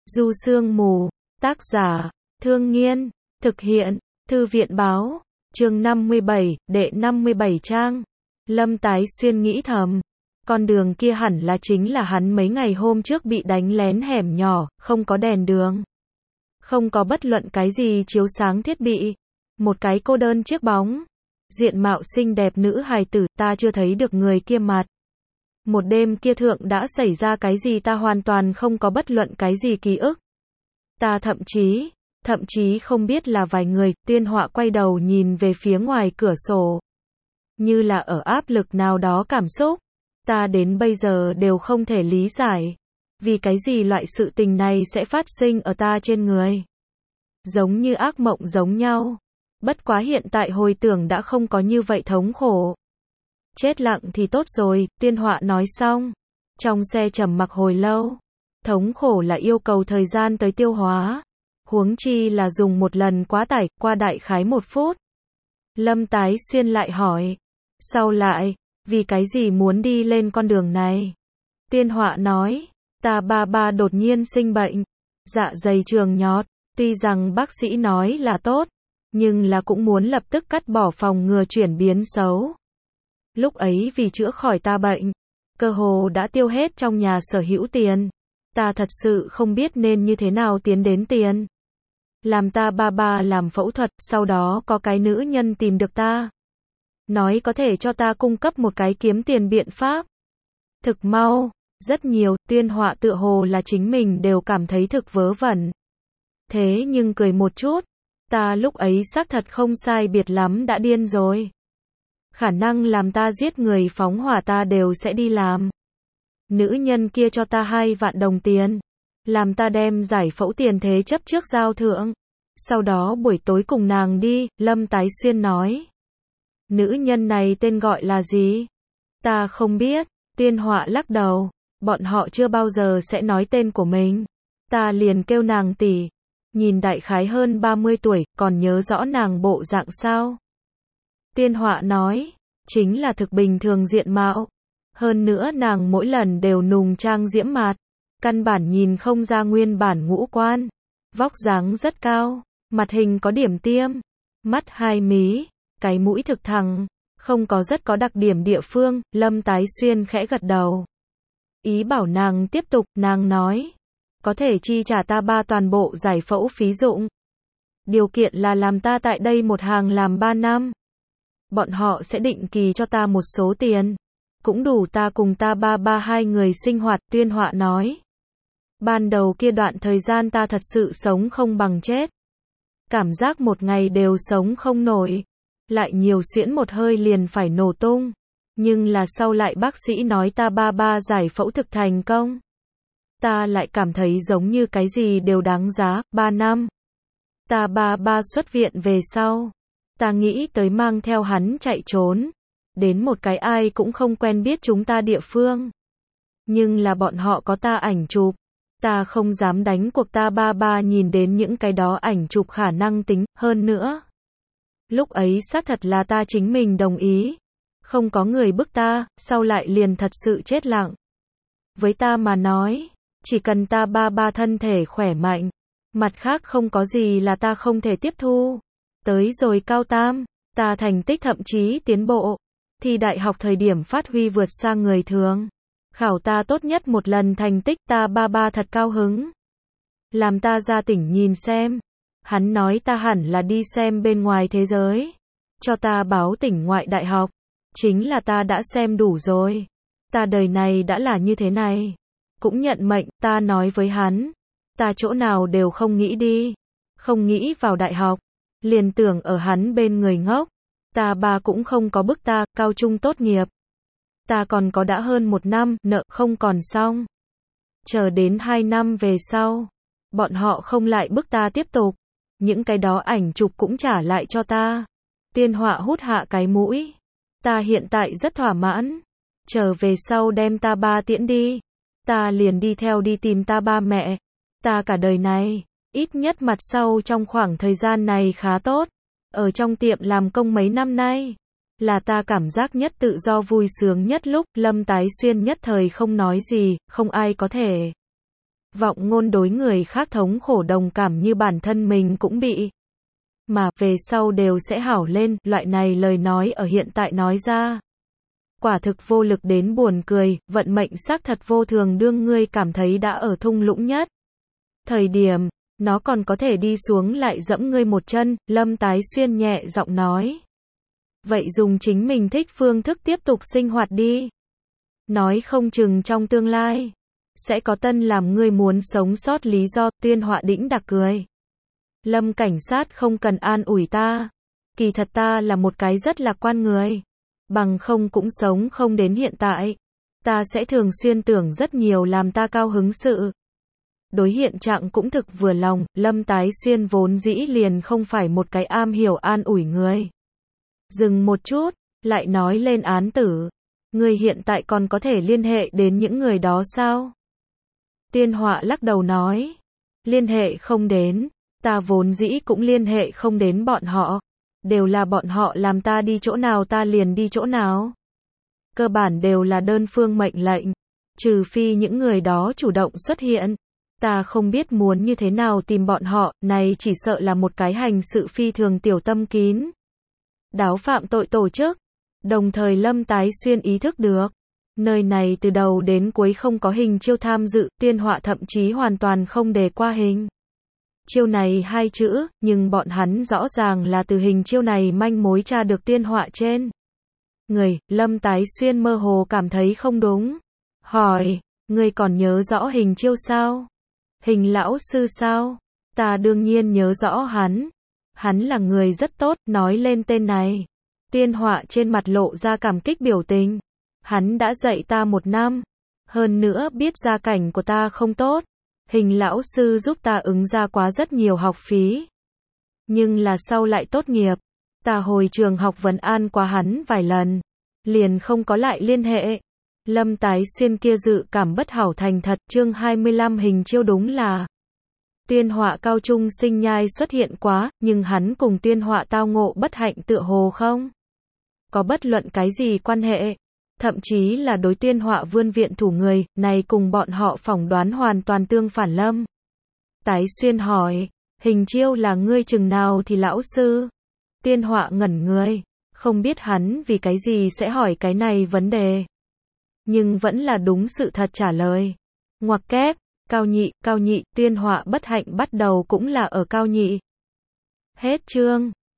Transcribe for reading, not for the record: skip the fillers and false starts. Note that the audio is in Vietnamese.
Du Sương Mù, tác giả, Thương Nghiên, thực hiện, Thư viện báo, chương 57, đệ 57 trang. Lâm Tái Xuyên nghĩ thầm, con đường kia hẳn là chính là hắn mấy ngày hôm trước bị đánh lén hẻm nhỏ, không có đèn đường. Không có bất luận cái gì chiếu sáng thiết bị. Một cái cô đơn chiếc bóng. Diện mạo xinh đẹp nữ hài tử, ta chưa thấy được người kia mặt. Một đêm kia thượng đã xảy ra cái gì ta hoàn toàn không có bất luận cái gì ký ức. Ta thậm chí không biết là vài người. Tiên Họa quay đầu nhìn về phía ngoài cửa sổ. Như là ở áp lực nào đó cảm xúc. Ta đến bây giờ đều không thể lý giải. Vì cái gì loại sự tình này sẽ phát sinh ở ta trên người. Giống như ác mộng giống nhau. Bất quá hiện tại hồi tưởng đã không có như vậy thống khổ. Chết lặng thì tốt rồi, Tiên Họa nói xong. Trong xe trầm mặc hồi lâu. Thống khổ là yêu cầu thời gian tới tiêu hóa. Huống chi là dùng một lần quá tải, qua đại khái 1 phút. Lâm Tái Xuyên lại hỏi. Sau lại, vì cái gì muốn đi lên con đường này? Tiên Họa nói. Ta ba đột nhiên sinh bệnh. Dạ dày trường nhọt. Tuy rằng bác sĩ nói là tốt. Nhưng là cũng muốn lập tức cắt bỏ phòng ngừa chuyển biến xấu. Lúc ấy vì chữa khỏi ta bệnh, cơ hồ đã tiêu hết trong nhà sở hữu tiền. Ta thật sự không biết nên như thế nào tiến đến tiền. Làm ta ba làm phẫu thuật, sau đó có cái nữ nhân tìm được ta. Nói có thể cho ta cung cấp một cái kiếm tiền biện pháp. Thực mau, rất nhiều, Tiên Họa tựa hồ là chính mình đều cảm thấy thực vớ vẩn. Thế nhưng cười một chút, ta lúc ấy xác thật không sai biệt lắm đã điên rồi. Khả năng làm ta giết người phóng hỏa ta đều sẽ đi làm. Nữ nhân kia cho ta 2 vạn đồng tiền. Làm ta đem giải phẫu tiền thế chấp trước giao thượng. Sau đó buổi tối cùng nàng đi, Lâm Tái Xuyên nói. Nữ nhân này tên gọi là gì? Ta không biết. Tiên Họa lắc đầu. Bọn họ chưa bao giờ sẽ nói tên của mình. Ta liền kêu nàng tỷ. Nhìn đại khái hơn 30 tuổi, còn nhớ rõ nàng bộ dạng sao? Tiên Họa nói, chính là thực bình thường diện mạo. Hơn nữa nàng mỗi lần đều nùng trang diễm mạt. Căn bản nhìn không ra nguyên bản ngũ quan. Vóc dáng rất cao, mặt hình có điểm tiêm. Mắt 2 mí, cái mũi thực thẳng. Không có rất có đặc điểm địa phương, Lâm Tái Xuyên khẽ gật đầu. Ý bảo nàng tiếp tục, nàng nói. Có thể chi trả ta 3 toàn bộ giải phẫu phí dụng. Điều kiện là làm ta tại đây một hàng làm 3 năm. Bọn họ sẽ định kỳ cho ta một số tiền. Cũng đủ ta cùng ta ba 2 người sinh hoạt, Tiên Họa nói. Ban đầu kia đoạn thời gian ta thật sự sống không bằng chết. Cảm giác một ngày đều sống không nổi. Lại nhiều xuyễn một hơi liền phải nổ tung. Nhưng là sau lại bác sĩ nói ta ba giải phẫu thực thành công. Ta lại cảm thấy giống như cái gì đều đáng giá. 3 năm. Ta ba xuất viện về sau. Ta nghĩ tới mang theo hắn chạy trốn. Đến một cái ai cũng không quen biết chúng ta địa phương. Nhưng là bọn họ có ta ảnh chụp. Ta không dám đánh cuộc ta ba nhìn đến những cái đó ảnh chụp khả năng tính. Hơn nữa. Lúc ấy xác thật là ta chính mình đồng ý. Không có người bức ta, sau lại liền thật sự chết lặng. Với ta mà nói. Chỉ cần ta ba thân thể khỏe mạnh. Mặt khác không có gì là ta không thể tiếp thu. Tới rồi cao tam, ta thành tích thậm chí tiến bộ. Thi đại học thời điểm phát huy vượt xa người thường. Khảo ta tốt nhất một lần thành tích ta ba thật cao hứng. Làm ta ra tỉnh nhìn xem. Hắn nói ta hẳn là đi xem bên ngoài thế giới. Cho ta báo tỉnh ngoại đại học. Chính là ta đã xem đủ rồi. Ta đời này đã là như thế này. Cũng nhận mệnh, ta nói với hắn. Ta chỗ nào đều không nghĩ đi. Không nghĩ vào đại học. Liền tưởng ở hắn bên người ngốc. Ta ba cũng không có bức ta, cao trung tốt nghiệp. Ta còn có đã hơn 1 năm, nợ không còn xong. Chờ đến 2 năm về sau. Bọn họ không lại bức ta tiếp tục. Những cái đó ảnh chụp cũng trả lại cho ta. Tiên Họa hút hạ cái mũi. Ta hiện tại rất thỏa mãn. Trở về sau đem ta ba tiễn đi. Ta liền đi theo đi tìm ta ba mẹ. Ta cả đời này, ít nhất mặt sau trong khoảng thời gian này khá tốt. Ở trong tiệm làm công mấy năm nay, là ta cảm giác nhất tự do vui sướng nhất lúc. Lâm Tái Xuyên nhất thời không nói gì, không ai có thể Vọng ngôn đối người khác thống khổ đồng cảm như bản thân mình cũng bị. Mà, về sau đều sẽ hảo lên, loại này lời nói ở hiện tại nói ra. Quả thực vô lực đến buồn cười, vận mệnh xác thật vô thường đương ngươi cảm thấy đã ở thung lũng nhất. Thời điểm, nó còn có thể đi xuống lại dẫm ngươi một chân, Lâm Tái Xuyên nhẹ giọng nói. Vậy dùng chính mình thích phương thức tiếp tục sinh hoạt đi. Nói không chừng trong tương lai, sẽ có tân làm ngươi muốn sống sót lý do, Tuyên Họa đĩnh đạc cười. Lâm cảnh sát không cần an ủi ta. Kỳ thật ta là một cái rất lạc quan người. Bằng không cũng sống không đến hiện tại. Ta sẽ thường xuyên tưởng rất nhiều làm ta cao hứng sự. Đối hiện trạng cũng thực vừa lòng, Lâm Tái Xuyên vốn dĩ liền không phải một cái am hiểu an ủi người. Dừng một chút, lại nói lên án tử. Người hiện tại còn có thể liên hệ đến những người đó sao? Tuyên Họa lắc đầu nói. Liên hệ không đến, ta vốn dĩ cũng liên hệ không đến bọn họ. Đều là bọn họ làm ta đi chỗ nào ta liền đi chỗ nào. Cơ bản đều là đơn phương mệnh lệnh. Trừ phi những người đó chủ động xuất hiện. Ta không biết muốn như thế nào tìm bọn họ, này chỉ sợ là một cái hành sự phi thường tiểu tâm kín. Đáo phạm tội tổ chức. Đồng thời Lâm Tái Xuyên ý thức được. Nơi này từ đầu đến cuối không có Hình Chiêu tham dự, Tuyên Họa thậm chí hoàn toàn không đề qua Hình Chiêu này hai chữ, nhưng bọn hắn rõ ràng là từ Hình Chiêu này manh mối tra được Tuyên Họa trên người. Lâm Tái Xuyên mơ hồ cảm thấy không đúng. Hỏi, ngươi còn nhớ rõ Hình Chiêu sao? Hình lão sư sao? Ta đương nhiên nhớ rõ hắn. Hắn là người rất tốt, nói lên tên này. Tuyên Họa trên mặt lộ ra cảm kích biểu tình. Hắn đã dạy ta 1 năm. Hơn nữa biết gia cảnh của ta không tốt. Hình lão sư giúp ta ứng ra quá rất nhiều học phí. Nhưng là sau lại tốt nghiệp. Ta hồi trường học vấn an qua hắn vài lần. Liền không có lại liên hệ. Lâm Tái Xuyên kia dự cảm bất hảo thành thật. Chương 25 Hình Chiêu đúng là Tuyên Họa cao trung sinh nhai xuất hiện quá, nhưng hắn cùng Tuyên Họa tao ngộ bất hạnh tựa hồ không có bất luận cái gì quan hệ. Thậm chí là đối Tuyên Họa vươn viện thủ người, này cùng bọn họ phỏng đoán hoàn toàn tương phản. Lâm Tái Xuyên hỏi, Hình Chiêu là ngươi chừng nào thì lão sư? Tuyên Họa ngẩn người, không biết hắn vì cái gì sẽ hỏi cái này vấn đề. Nhưng vẫn là đúng sự thật trả lời. Ngoặc kép, cao nhị, Tuyên Họa bất hạnh bắt đầu cũng là ở cao nhị. Hết chương.